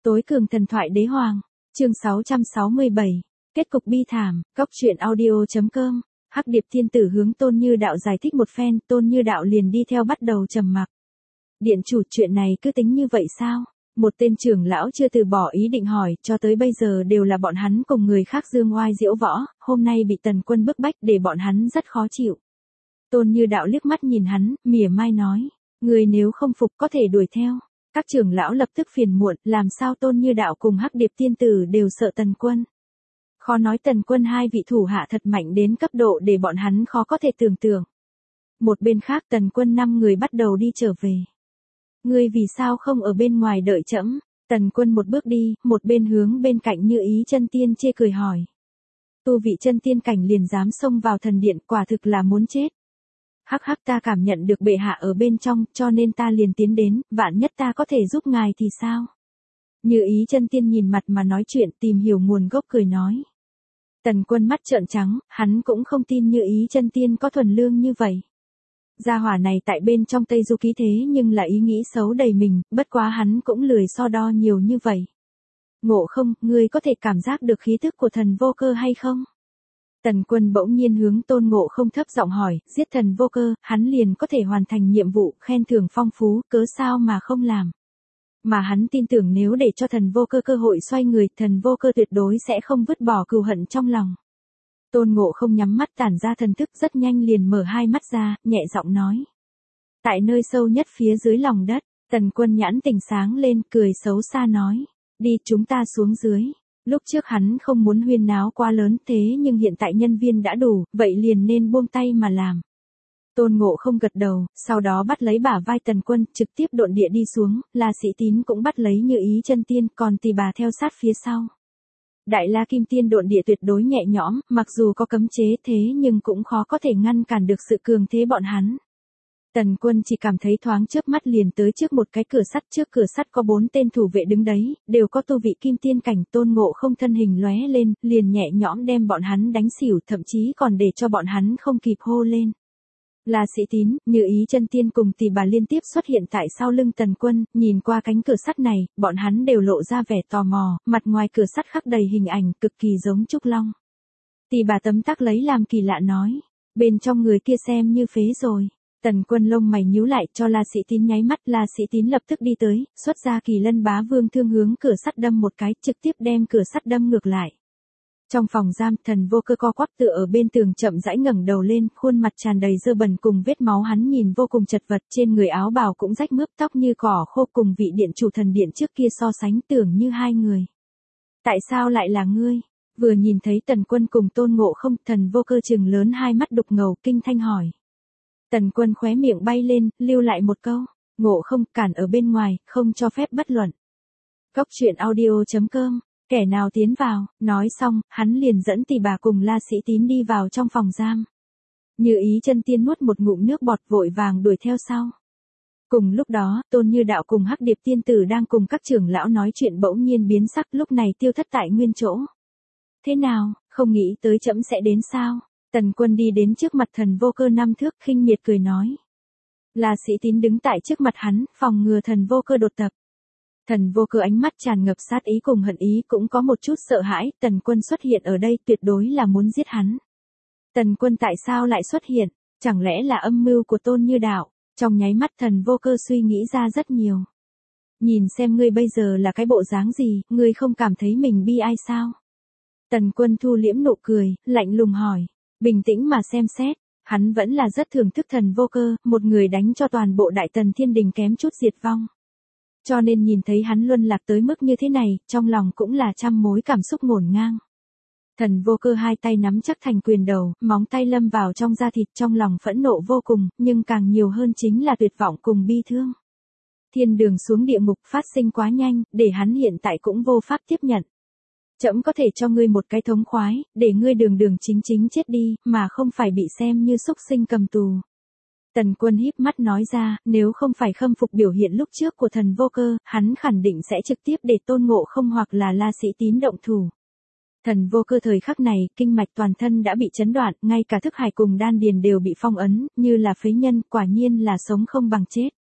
Tối cường thần thoại đế hoàng, chương 667, kết cục bi thảm, góc truyện audio.com, Hắc Điệp Thiên Tử hướng Tôn Như Đạo giải thích một phen, Tôn Như Đạo liền đi theo bắt đầu trầm mặc. Điện chủ, chuyện này cứ tính như vậy sao? Một tên trưởng lão chưa từ bỏ ý định hỏi, cho tới bây giờ đều là bọn hắn cùng người khác dương oai diễu võ, hôm nay bị Tần Quân bức bách để bọn hắn rất khó chịu. Tôn Như Đạo liếc mắt nhìn hắn, mỉa mai nói, người nếu không phục có thể đuổi theo. Các trưởng lão lập tức phiền muộn, làm sao Tôn Như Đạo cùng Hắc Điệp Tiên Tử đều sợ Tần Quân. Khó nói Tần Quân hai vị thủ hạ thật mạnh đến cấp độ để bọn hắn khó có thể tưởng tượng. Một bên khác Tần Quân 5 người bắt đầu đi trở về. Ngươi vì sao không ở bên ngoài đợi trẫm? Tần Quân một bước đi, một bên hướng bên cạnh Như Ý Chân Tiên chê cười hỏi. Tu vị chân tiên cảnh liền dám xông vào thần điện, quả thực là muốn chết. Hắc hắc, ta cảm nhận được bệ hạ ở bên trong, cho nên ta liền tiến đến, vạn nhất ta có thể giúp ngài thì sao? Như Ý Chân Tiên nhìn mặt mà nói chuyện, tìm hiểu nguồn gốc cười nói. Tần Quân mắt trợn trắng, hắn cũng không tin Như Ý Chân Tiên có thuần lương như vậy. Gia hỏa này tại bên trong Tây Du Ký thế nhưng là ý nghĩ xấu đầy mình, bất quá hắn cũng lười so đo nhiều như vậy. Ngộ không, ngươi có thể cảm giác được khí thức của thần vô cơ hay không? Tần Quân bỗng nhiên hướng Tôn Ngộ Không thấp giọng hỏi, giết thần vô cơ, hắn liền có thể hoàn thành nhiệm vụ, khen thưởng phong phú, cớ sao mà không làm. Mà hắn tin tưởng nếu để cho thần vô cơ cơ hội xoay người, thần vô cơ tuyệt đối sẽ không vứt bỏ cừu hận trong lòng. Tôn Ngộ Không nhắm mắt tản ra thần thức, rất nhanh liền mở hai mắt ra, nhẹ giọng nói. Tại nơi sâu nhất phía dưới lòng đất, Tần Quân nhãn tỉnh sáng lên, cười xấu xa nói. Đi, chúng ta xuống dưới. Lúc trước hắn không muốn huyên náo quá lớn, thế nhưng hiện tại nhân viên đã đủ, vậy liền nên buông tay mà làm. Tôn Ngộ Không gật đầu, sau đó bắt lấy bả vai Tần Quân, trực tiếp độn địa đi xuống, La Sĩ Tín cũng bắt lấy Như Ý Chân Tiên, còn Tỳ Bà theo sát phía sau. Đại La Kim Tiên độn địa tuyệt đối nhẹ nhõm, mặc dù có cấm chế thế nhưng cũng khó có thể ngăn cản được sự cường thế bọn hắn. Tần Quân chỉ cảm thấy thoáng chớp mắt liền tới trước một cái cửa sắt, trước cửa sắt có 4 tên thủ vệ đứng đấy, đều có tu vị kim tiên cảnh. Tôn Ngộ Không thân hình lóe lên, liền nhẹ nhõm đem bọn hắn đánh xỉu, thậm chí còn để cho bọn hắn không kịp hô lên. La Sĩ Tín, Như Ý Chân Tiên cùng Tỳ Bà liên tiếp xuất hiện tại sau lưng Tần Quân, nhìn qua cánh cửa sắt này, bọn hắn đều lộ ra vẻ tò mò, mặt ngoài cửa sắt khắc đầy hình ảnh cực kỳ giống trúc long. Tỳ Bà tấm tắc lấy làm kỳ lạ nói, bên trong người kia xem như phế rồi. Tần Quân lông mày nhíu lại, cho La Sĩ Tín nháy mắt, La Sĩ Tín lập tức đi tới, xuất ra Kỳ Lân Bá Vương thương hướng cửa sắt đâm một cái, trực tiếp đem cửa sắt đâm ngược lại. Trong phòng giam, thần vô cơ co quắp tựa ở bên tường chậm rãi ngẩng đầu lên, khuôn mặt tràn đầy dơ bẩn cùng vết máu, hắn nhìn vô cùng chật vật, trên người áo bào cũng rách mướp, tóc như cỏ khô, cùng vị điện chủ thần điện trước kia so sánh tưởng như hai người. Tại sao lại là ngươi? Vừa nhìn thấy Tần Quân cùng Tôn Ngộ Không, thần vô cơ trừng lớn hai mắt đục ngầu, kinh thanh hỏi. Tần Quân khóe miệng bay lên, lưu lại một câu, Ngộ Không, cản ở bên ngoài, không cho phép bất luận. Góc truyện audio.com, kẻ nào tiến vào, nói xong, hắn liền dẫn Tỳ Bà cùng La Sĩ Tín đi vào trong phòng giam. Như Ý Chân Tiên nuốt một ngụm nước bọt, vội vàng đuổi theo sau. Cùng lúc đó, Tôn Như Đạo cùng Hắc Điệp Tiên Tử đang cùng các trưởng lão nói chuyện bỗng nhiên biến sắc, lúc này tiêu thất tại nguyên chỗ. Thế nào, không nghĩ tới trẫm sẽ đến sao? Tần Quân đi đến trước mặt thần vô cơ 5 thước, khinh miệt cười nói. La Sĩ Tín đứng tại trước mặt hắn, phòng ngừa thần vô cơ đột tập. Thần vô cơ ánh mắt tràn ngập sát ý cùng hận ý, cũng có một chút sợ hãi, Tần Quân xuất hiện ở đây tuyệt đối là muốn giết hắn. Tần Quân tại sao lại xuất hiện, chẳng lẽ là âm mưu của Tôn Như Đạo? Trong nháy mắt thần vô cơ suy nghĩ ra rất nhiều. Nhìn xem ngươi bây giờ là cái bộ dáng gì, ngươi không cảm thấy mình bi ai sao? Tần Quân thu liễm nụ cười, lạnh lùng hỏi. Bình tĩnh mà xem xét, hắn vẫn là rất thưởng thức thần vô cơ, một người đánh cho toàn bộ Đại Tần Thiên Đình kém chút diệt vong. Cho nên nhìn thấy hắn luân lạc tới mức như thế này, trong lòng cũng là trăm mối cảm xúc ngổn ngang. Thần vô cơ hai tay nắm chắc thành quyền đầu, móng tay lâm vào trong da thịt, trong lòng phẫn nộ vô cùng, nhưng càng nhiều hơn chính là tuyệt vọng cùng bi thương. Thiên đường xuống địa ngục phát sinh quá nhanh, để hắn hiện tại cũng vô pháp tiếp nhận. Trẫm có thể cho ngươi một cái thống khoái, để ngươi đường đường chính chính chết đi, mà không phải bị xem như súc sinh cầm tù. Tần Quân híp mắt nói ra, nếu không phải khâm phục biểu hiện lúc trước của thần vô cơ, hắn khẳng định sẽ trực tiếp để Tôn Ngộ Không hoặc là La Sĩ Tín động thủ. Thần vô cơ thời khắc này, kinh mạch toàn thân đã bị chấn đoạn, ngay cả thức hải cùng đan điền đều bị phong ấn, như là phế nhân, quả nhiên là sống không bằng chết.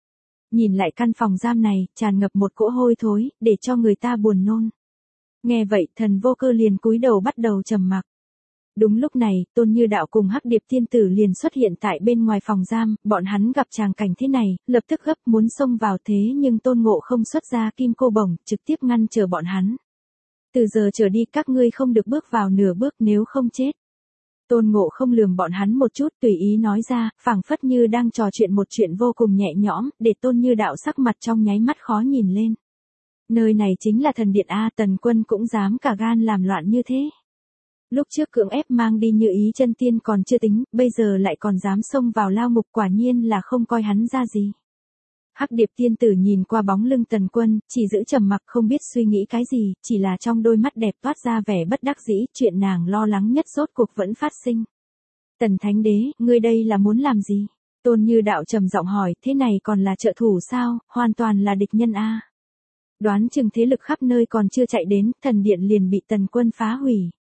Nhìn lại căn phòng giam này, tràn ngập một cỗ hôi thối, để cho người ta buồn nôn. Nghe vậy, Thần Vô Cơ liền cúi đầu bắt đầu trầm mặc. Đúng lúc này, Tôn Như Đạo cùng Hắc Điệp Tiên Tử liền xuất hiện tại bên ngoài phòng giam, bọn hắn gặp tràng cảnh thế này, lập tức gấp muốn xông vào thế nhưng Tôn Ngộ không xuất ra kim cô bổng, trực tiếp ngăn chờ bọn hắn. Từ giờ trở đi các ngươi không được bước vào nửa bước nếu không chết. Tôn Ngộ không lườm bọn hắn một chút tùy ý nói ra, phảng phất như đang trò chuyện một chuyện vô cùng nhẹ nhõm, để Tôn Như Đạo sắc mặt trong nháy mắt khó nhìn lên. Nơi này chính là thần điện A, Tần Quân cũng dám cả gan làm loạn như thế. Lúc trước cưỡng ép mang đi Như Ý chân tiên còn chưa tính, bây giờ lại còn dám xông vào lao ngục, quả nhiên là không coi hắn ra gì. Hắc Điệp Tiên Tử nhìn qua bóng lưng Tần Quân, chỉ giữ trầm mặc không biết suy nghĩ cái gì, chỉ là trong đôi mắt đẹp toát ra vẻ bất đắc dĩ, chuyện nàng lo lắng nhất rốt cuộc vẫn phát sinh. Tần Thánh Đế, ngươi đây là muốn làm gì? Tôn Như Đạo trầm giọng hỏi, thế này còn là trợ thủ sao, hoàn toàn là địch nhân a. Đoán chừng thế lực khắp nơi còn chưa chạy đến, thần điện liền bị Tần Quân phá hủy.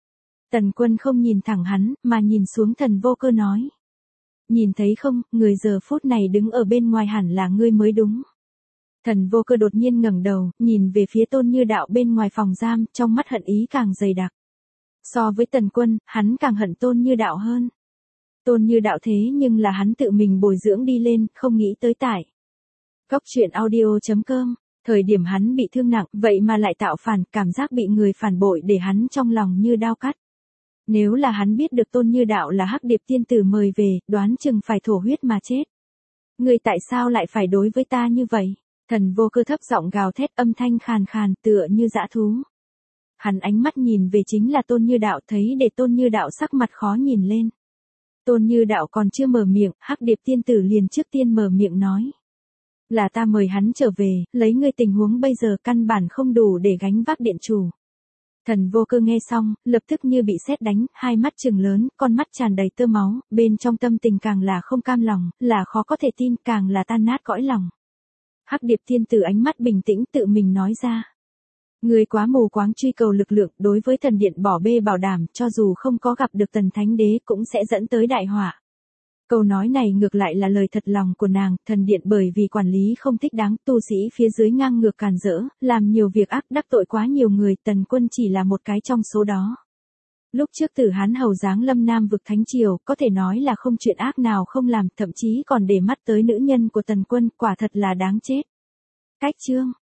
Tần Quân không nhìn thẳng hắn, mà nhìn xuống Thần Vô Cơ nói. Nhìn thấy không, người giờ phút này đứng ở bên ngoài hẳn là ngươi mới đúng. Thần Vô Cơ đột nhiên ngẩng đầu, nhìn về phía Tôn Như Đạo bên ngoài phòng giam, trong mắt hận ý càng dày đặc. So với Tần Quân, hắn càng hận Tôn Như Đạo hơn. Tôn Như Đạo thế nhưng là hắn tự mình bồi dưỡng đi lên, không nghĩ tới tại. Góc truyện audio.com, thời điểm hắn bị thương nặng, vậy mà lại tạo phản, cảm giác bị người phản bội để hắn trong lòng như đao cắt. Nếu là hắn biết được Tôn Như Đạo là Hắc Điệp Tiên Tử mời về, đoán chừng phải thổ huyết mà chết. Ngươi tại sao lại phải đối với ta như vậy? Thần Vô Cơ thấp giọng gào thét, âm thanh khàn khàn tựa như dã thú. Hắn ánh mắt nhìn về chính là Tôn Như Đạo, thấy để Tôn Như Đạo sắc mặt khó nhìn lên. Tôn Như Đạo còn chưa mở miệng, Hắc Điệp Tiên Tử liền trước tiên mở miệng nói. Là ta mời hắn trở về, lấy ngươi tình huống bây giờ căn bản không đủ để gánh vác điện chủ. Thần Vô Cơ nghe xong, lập tức như bị sét đánh, hai mắt trừng lớn, con mắt tràn đầy tơ máu, bên trong tâm tình càng là không cam lòng, là khó có thể tin, càng là tan nát cõi lòng. Hắc Điệp Tiên Tử ánh mắt bình tĩnh tự mình nói ra. Người quá mù quáng truy cầu lực lượng, đối với thần điện bỏ bê bảo đảm, cho dù không có gặp được Tần Thánh Đế cũng sẽ dẫn tới đại họa. Câu nói này ngược lại là lời thật lòng của nàng, thần điện bởi vì quản lý không thích đáng, tu sĩ phía dưới ngang ngược càn rỡ, làm nhiều việc ác đắc tội quá nhiều người, Tần Quân chỉ là một cái trong số đó. Lúc trước Tử Hán hầu giáng lâm Nam vực Thánh Triều, có thể nói là không chuyện ác nào không làm, thậm chí còn để mắt tới nữ nhân của Tần Quân, quả thật là đáng chết. Cách chương